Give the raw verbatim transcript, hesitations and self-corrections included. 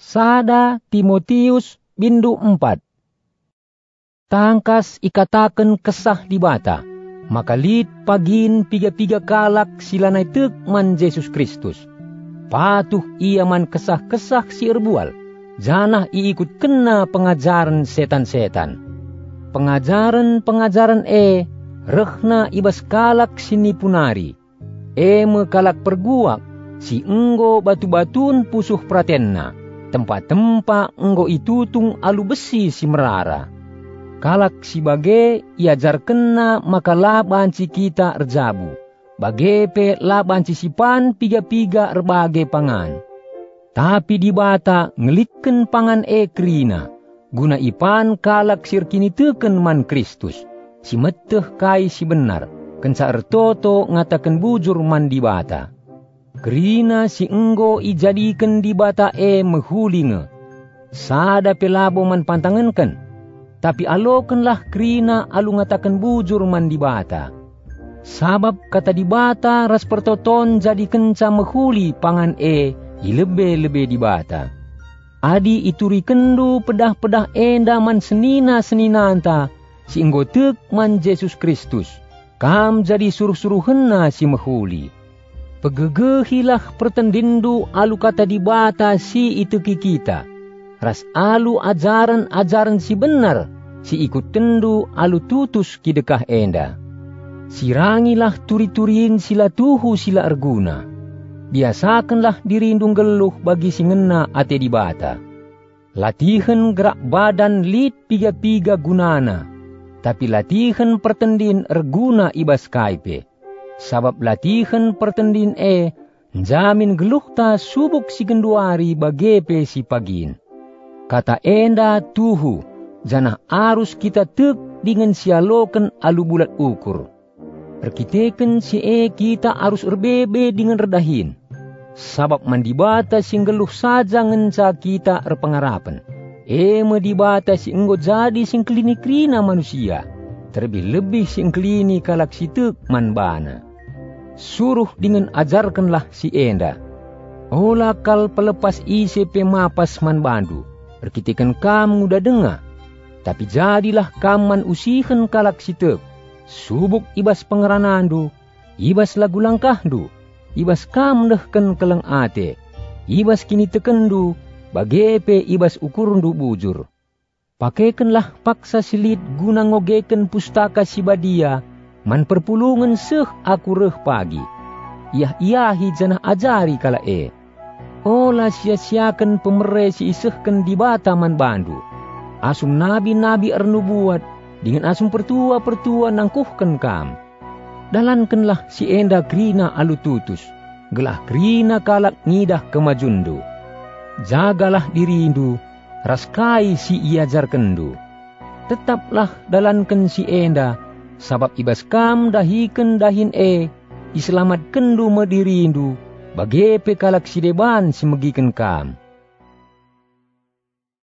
Sada Timotius bindu empat. Tangkas ikataken kesah di bata, maka lid pagin piga-piga kalak silanay tek man Jesus Kristus. Patuh ia man kesah-kesah si erbual, janah iikut kena pengajaran setan-setan. Pengajaran-pengajaran e, rehna ibas kalak sinipunari. E me kalak perguak, si enggo batu-batun pusuh pratenna. Tempat-tempat enggo itutung alu besi si merara. Kalak si bage iajar kena maka labanci kita erjabu. Bage pe labanci sipan piga-piga erbage pangan. Tapi di bata ngelikken pangan e krina. Guna ipan kalak sirkini teken man Kristus. Si meteh kai si benar. Kenca ertoto ngatakan bujur man di bata. Kerina si enggo ijadikan di bata e mehulinge. Sada pelabo man pantangankan. Tapi alokanlah kerina alu ngatakan bujur man di bata. Sabab kata di bata ras pertoton jadi kenca mehuli pangan e ilebe-lebe di bata. Adi ituri kendu pedah-pedah enda man senina-senina anta. Si enggo tek man Jesus Kristus. Kam jadi suruh-suruh hena si mehuli. Pegegehilah pertendindu alu kata di bata si iteki kita. Ras alu ajaran-ajaran si benar, si ikut tendu alu tutus kidekah enda. Sirangilah turi-turin sila tuhu sila erguna. Biasakanlah dirindung geluh bagi si ngena ate di bata. Latihan gerak badan lid piga-piga gunana. Tapi latihan pertendin erguna ibas kaipe. Sabab latihan pertendin e, jamin geluh ta subuk si genduari bagepe si pagin. Kata enda tuhu, janah arus kita tek dengan sialoken alu bulat ukur. Perkiteken si e kita arus erbebe dengan redahin. Sabab mandibata si geluh saja ngenca kita erpengarapan. E medibata si enggo jadi sing klinikrina manusia. Terlebih-lebih si engklini kalak si tek manbana. Suruh dengan ajarkanlah si enda. Ola kal pelepas ise pemapas man bandu. Perkitikan kam udah dengar. Tapi jadilah kaman usihan kalak si tek. Subuk ibas pengeranandu. Ibas lagu langkahdu. Ibas kam dehken keleng ate. Ibas kini tekendu. Bagepe ibas ukurundu bujur. Pakaikanlah paksa silit guna ngogeken pustaka si badia. Man perpulungan seh aku reh pagi. Iah iahi janah ajari kala e. Ola sia-siakan pemere si isehken di bata man bandu. Asum nabi-nabi ernubuat. Dengan asum pertua-pertua nangkuhken kam. Dalankanlah si enda krina alu tutus. Gelah krina kalak ngidah kemajundu. Jagalah dirindu. Raskai si iajar kendu. Tetaplah dalankan si enda. Sabab ibas kam dahiken dahin e. Islamat kendu medirindu. Bagepe kalak si deban si megiken kam.